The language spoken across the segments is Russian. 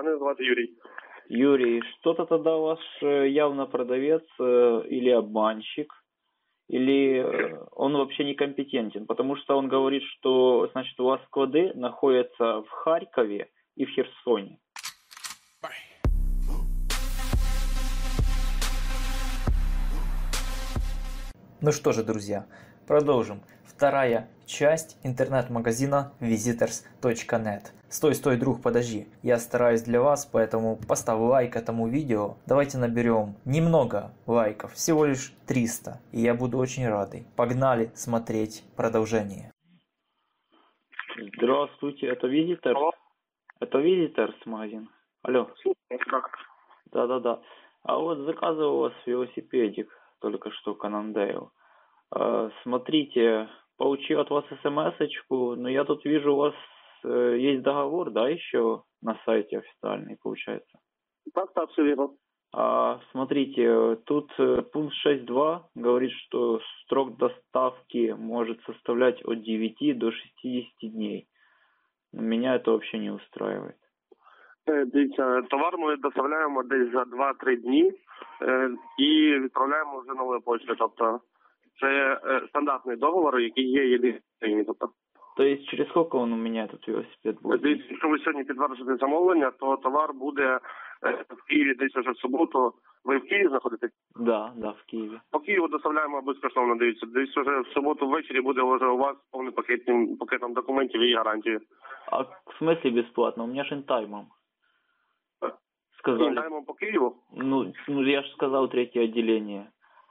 Мене звати Юрій. Юрий, что-то тогда ваш явно продавец или обманщик, или он вообще некомпетентен, потому что он говорит, что, значит, у вас склады находятся в Харькове и в Херсоне. Ну что же, друзья, продолжим. Вторая часть интернет-магазина visitors.net. Стой, друг, подожди. Я стараюсь для вас, поэтому поставь лайк этому видео. Давайте наберем немного лайков, всего лишь 300. И я буду очень рад. Погнали смотреть продолжение. Здравствуйте, это Visitors? Алло. Это Visitors магазин? Алло. Как? Да. А вот заказывал у вас велосипедик только что Cannondale. Смотрите, получил от вас смс-очку, но я тут вижу, у вас есть договор, да, еще на сайте официальный, получается? Так, все верно. Смотрите, тут пункт 6.2 говорит, что срок доставки может составлять от 9 до 60 дней. Меня это вообще не устраивает. Дивіться, товар ми доставляємо десь за 2-3 дні і відправляємо вже новою поштою. Тобто це стандартний договор, який є єдиний. Тобто через сколько он у меня этот велосипед будет? дивіться, якщо ви сьогодні підтверджуєте замовлення, то товар буде в Києві десь вже в суботу. Ви в Києві знаходитесь? Да, в Києві. По Києву доставляємо безкоштовно, дивіться. Десь вже в суботу ввечері буде вже у вас повний пакетом документів і гарантії. А в смысле бесплатно? У меня же интаймом. Сказали. Інтаймом по Києву? Ну, я же сказал третье отделение.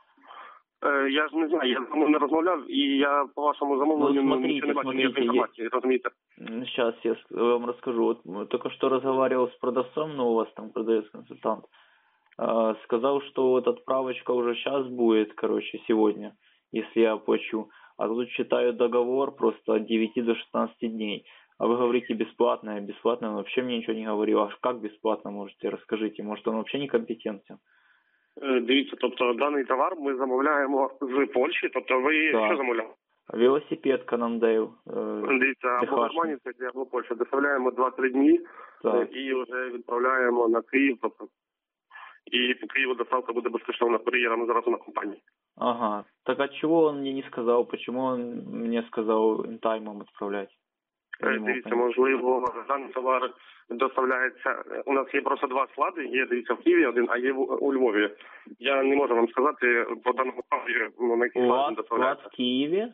Я ж не знаю, я з вами не розмовляв, і я по вашому замовленню нічого не бачу, ніякої інформації, розумієте? Сейчас я вам расскажу. Вот только что разговаривал с продавцом, но у вас там продавец-консультант. Сказал, что вот отправочка уже сейчас будет, сегодня, если я оплачу. А тут читаю договор просто от 9 до 16 дней. А вы говорите бесплатно, он вообще мне ничего не говорил. А как бесплатно можете, расскажите, может он вообще некомпетентен? Дивіться, тобто даний товар ми замовляємо з Польщі, тобто ви що замовляли? Велосипед Cannondale. Дивіться, або Германія, або Польща. Доставляємо 2-3 дні і вже відправляємо на Київ, тобто. І по Києву доставка буде безкоштовна кур'єром за рахунок компанії. Ага. Так а чего он мне не сказал? Почему он мне сказал интаймом отправлять? Дивіться, можливо, даний товар доставляється. У нас є просто 2 склади. Є, дивіться, в Києві один, а є у Львові. Я не можу вам сказати по даному складу, на який склад доставляється. Склад в Києві?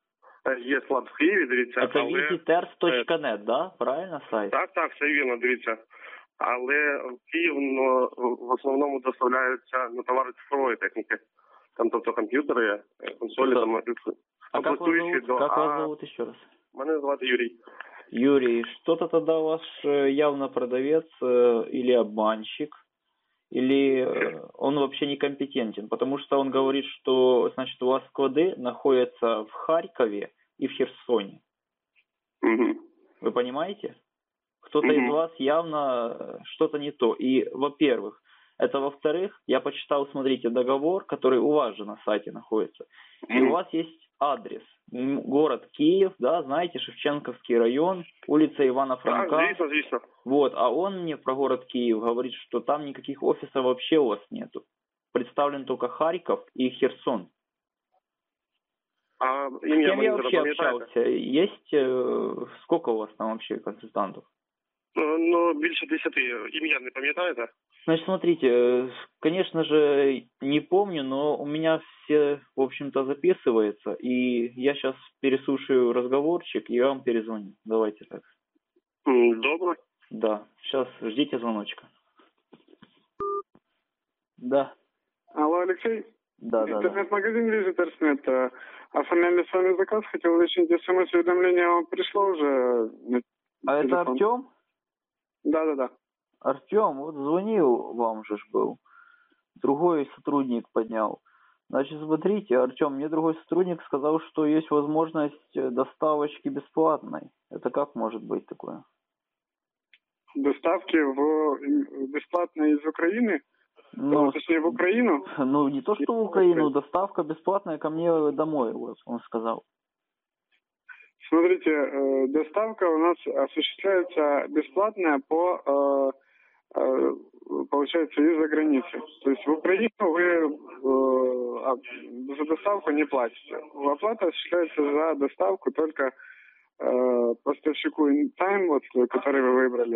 Є склад в Києві, дивіться. Це visitors.net, да? Правильно сайт? Так, все вірно, дивіться. Але в Київ в основному доставляються товари цифрової техніки. Там, тобто, комп'ютери, консолі, там, а как вас зовут еще раз? Мене звати Юрій. Юрий, что-то тогда ваш явно продавец или обманщик, или он вообще некомпетентен, потому что он говорит, что, значит, у вас склады находятся в Харькове и в Херсоне. Угу. Вы понимаете? Кто-то из вас явно что-то не то. И, во-первых, это во-вторых, я почитал, смотрите, договор, который у вас же на сайте находится. И у вас есть адрес. Город Киев, да, знаете, Шевченковский район, улица Ивана Франка. Звісно. Вот, а он мне про город Киев говорит, что там никаких офисов вообще у вас нету. Представлен только Харьков и Херсон. А с кем я вообще общался? Есть, сколько у вас там вообще консультантов? Більше 10. Ім'я не пам'ятаєте? Значит, смотрите, конечно же, не помню, но у меня все, в общем-то, записывается, и я сейчас переслушаю разговорчик и вам перезвоню. Давайте так. Добро. Да, сейчас ждите звоночка. Да. Алло, Алексей? Да. Интернет-магазин Visitors.net. Оформляли с вами заказ, хотел уточнить, смс-уведомление вам пришло уже на А телефон. это Артем? Да. Артем, вот звонил вам же был. Другой сотрудник поднял. Значит, смотрите, Артем, мне другой сотрудник сказал, что есть возможность доставочки бесплатной. Это как может быть такое? Доставки бесплатно из Украины? Точнее, в Украину? Ну, не то, что в Украину, доставка бесплатная ко мне домой, вот, он сказал. Смотрите, доставка у нас осуществляется бесплатная по получается, из-за границы. То есть в Украину вы за доставку не платите. Оплата осуществляется за доставку только поставщику InTime, вот, который вы выбрали,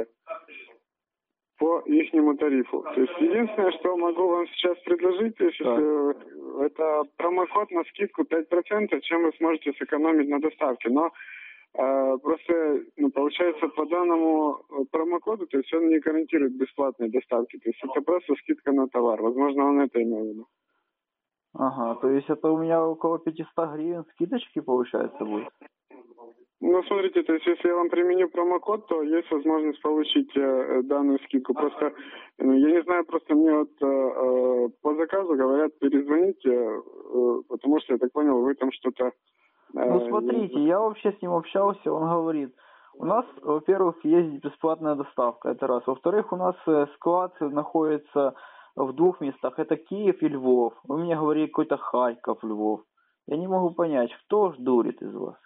по ихнему тарифу. То есть единственное, что могу вам сейчас предложить, если это промокод на скидку 5%, чем вы сможете сэкономить на доставке. Но просто, получается, по данному промокоду, то есть он не гарантирует бесплатной доставки. То есть это просто скидка на товар. Возможно, он это имел в виду. Ага, то есть это у меня около 500 гривен скидочки, получается, будет? Ну, смотрите, то есть если я вам применю промокод, то есть возможность получить данную скидку. Просто, я не знаю, просто мне вот по заказу говорят перезвоните, потому что, я так понял, вы там что-то... Ну, смотрите, я вообще с ним общался, он говорит, у нас, во-первых, есть бесплатная доставка, это раз. Во-вторых, у нас склад находится в 2 местах, это Киев и Львов. Вы мне говорили какой-то Харьков, Львов. Я не могу понять, кто ж дурит из вас?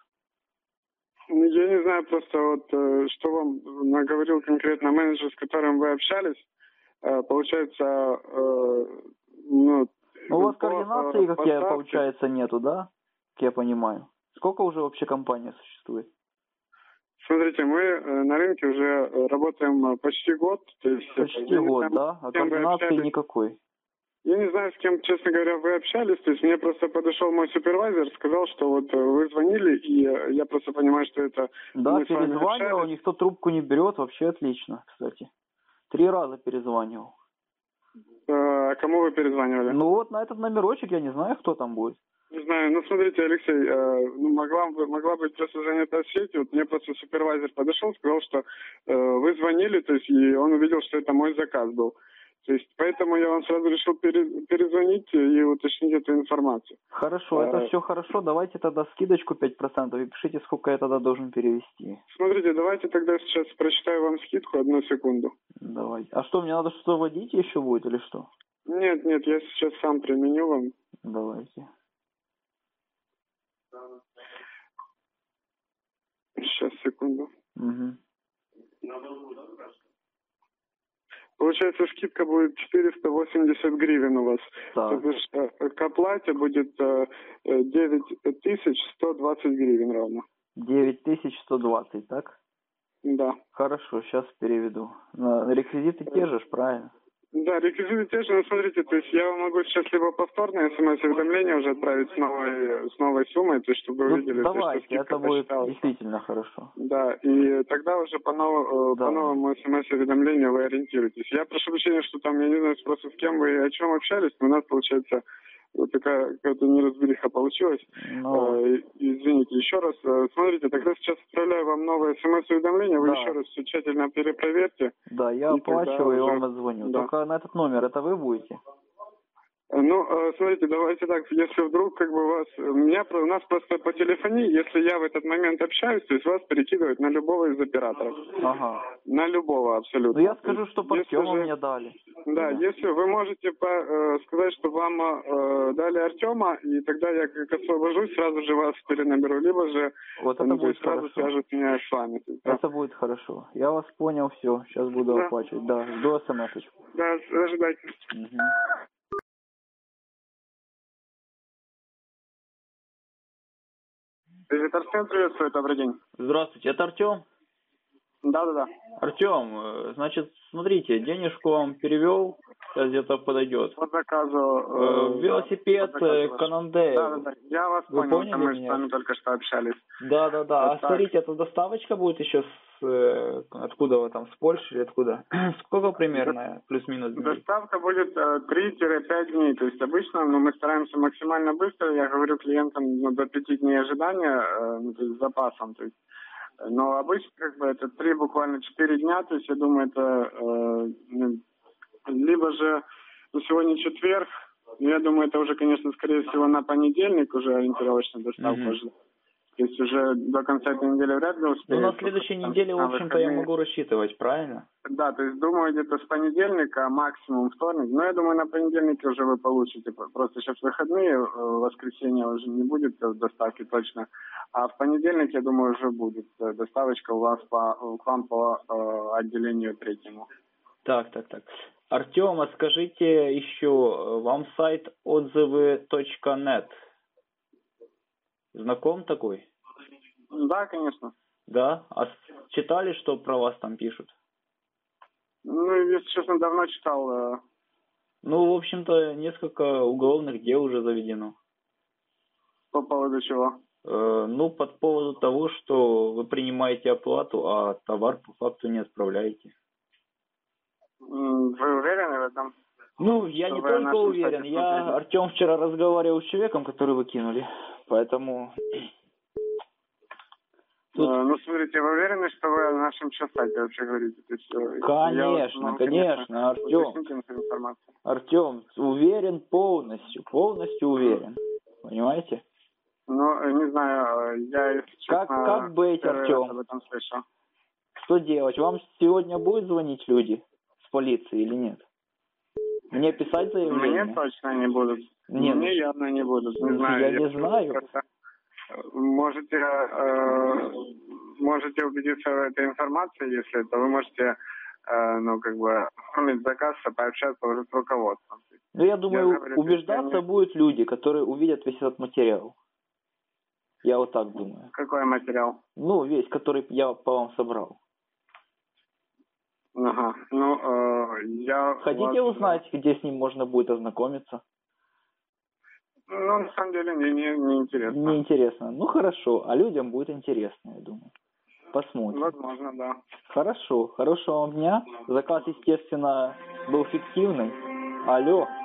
Я не знаю просто вот, что вам наговорил конкретно менеджер, с которым вы общались. Получается, ну, у вас координации, как я, получается, нету, да? Как я понимаю. Сколько уже вообще компания существует? Смотрите, мы на рынке уже работаем почти год. То есть, почти год, да? А координации никакой? Я не знаю, с кем, честно говоря, вы общались. То есть мне просто подошел мой супервайзер, сказал, что вот вы звонили, и я просто понимаю, что это... Да, перезванивал, никто трубку не берет, вообще отлично, кстати. 3 раза перезванивал. А кому вы перезванивали? Ну вот на этот номерочек, я не знаю, кто там будет. Не знаю, ну смотрите, Алексей, могла быть просто занята сеть. Вот мне просто супервайзер подошел, сказал, что вы звонили, то есть и он увидел, что это мой заказ был. То есть поэтому я вам сразу решил перезвонить и уточнить эту информацию. Хорошо, это все хорошо. Давайте тогда скидочку 5% и пишите, сколько я тогда должен перевести. Смотрите, давайте тогда сейчас прочитаю вам скидку, 1 секунду. Давайте. А что, мне надо что-то вводить еще будет или что? Нет, я сейчас сам применю вам. Давайте. Сейчас, секунду. Угу. Получается, скидка будет 480 гривен у вас. Так. То бишь, к оплате будет 9120 гривен ровно. 9120, так? Да. Хорошо, сейчас переведу. Реквизиты те же, правильно? Да, реквизиты те же, но смотрите, то есть я вам могу сейчас либо повторное смс-уведомление уже отправить с новой суммой, то есть чтобы вы увидели, давайте, что это будет действительно хорошо. Да, и тогда уже по новому смс-уведомлению вы ориентируетесь. Я прошу прощения, что там, я не знаю просто с кем вы и о чем общались, но у нас получается вот такая какая-то неразбериха получилась. Извините, еще раз. Смотрите, тогда сейчас отправляю вам новое смс-уведомление, вы еще раз все тщательно перепроверьте. Да, я оплачиваю и вам отзвоню. Да. Только на этот номер, это вы будете? Ну, смотрите, давайте так, если вдруг как бы у нас просто по телефонии, если я в этот момент общаюсь, то есть вас перекидывают на любого из операторов. Ага. На любого абсолютно. Ну, я скажу, что по Артему мне дали. Да, если вы можете сказать, что вам дали Артема, и тогда я как освобожусь, сразу же вас перенаберу, либо же вот это будет сразу свяжут меня с вами. Это будет хорошо. Я вас понял, все, сейчас буду оплачивать. Да, жду смс-очку. Да, ожидайте. Угу. Артем, приветствую, добрый день. Здравствуйте, это Артем? Да. Артем, значит, смотрите, денежку вам перевел, сейчас где-то подойдет. По заказу. Велосипед Канандея. Да. Я вас понял, мы с вами только что общались. Да. А смотрите, это доставочка будет еще откуда вы там, с Польши или откуда? Сколько примерно, плюс-минус дней? Доставка будет 3-5 дней. То есть обычно мы стараемся максимально быстро. Я говорю клиентам до 5 дней ожидания, то есть с запасом. То есть, но обычно как бы это 3, буквально 4 дня. То есть я думаю, это либо же сегодня четверг. Но я думаю, это уже, конечно, скорее всего на понедельник уже ориентировочная доставка. То есть уже до конца этой недели вряд ли успею. Ну, на следующей неделе, в общем-то, я могу рассчитывать, правильно? Да, то есть думаю, где-то с понедельника, максимум вторник. Но я думаю, на понедельнике уже вы получите. Просто сейчас выходные, воскресенье уже не будет доставки точно. А в понедельник, я думаю, уже будет доставочка у вас к вам по отделению 3. Так. Артем, а скажите еще, вам сайт отзывы.нет знаком такой? Да, конечно. Да? А читали, что про вас там пишут? Ну, если честно, давно читал. Ну, в общем-то, несколько уголовных дел уже заведено. По поводу чего? Ну, по поводу того, что вы принимаете оплату, а товар по факту не отправляете. Вы уверены в этом? Ну, я Что не вы о только нашем уверен, сайте я, смотрели? Артем, вчера разговаривал с человеком, который вы кинули, поэтому... Тут... Ну, смотрите, вы уверены, что вы о нашем сайте вообще говорите? То есть, Конечно, конечно, Артем. Артем, уверен полностью уверен, понимаете? Ну, не знаю, я, если честно, Как быть, Артем? об этом слышал. Что делать? Вам сегодня будут звонить люди с полиции или нет? Мне писать заявление? Мне точно не будут. Нет. Мне явно не будут. Не знаю. Я не знаю. Просто можете убедиться в этой информации, если это вы можете, оформить заказ, пообщаться уже с руководством. Ну, я думаю, убеждаться будут люди, которые увидят весь этот материал. Я вот так думаю. Какой материал? Ну, весь, который я по вам собрал. Ага. Ну, я... Хотите узнать, где с ним можно будет ознакомиться? Ну, на самом деле, мне не интересно. Не интересно. Ну, хорошо. А людям будет интересно, я думаю. Посмотрим. Возможно, да. Хорошо. Хорошего вам дня. Заказ, естественно, был фиктивный. Алло.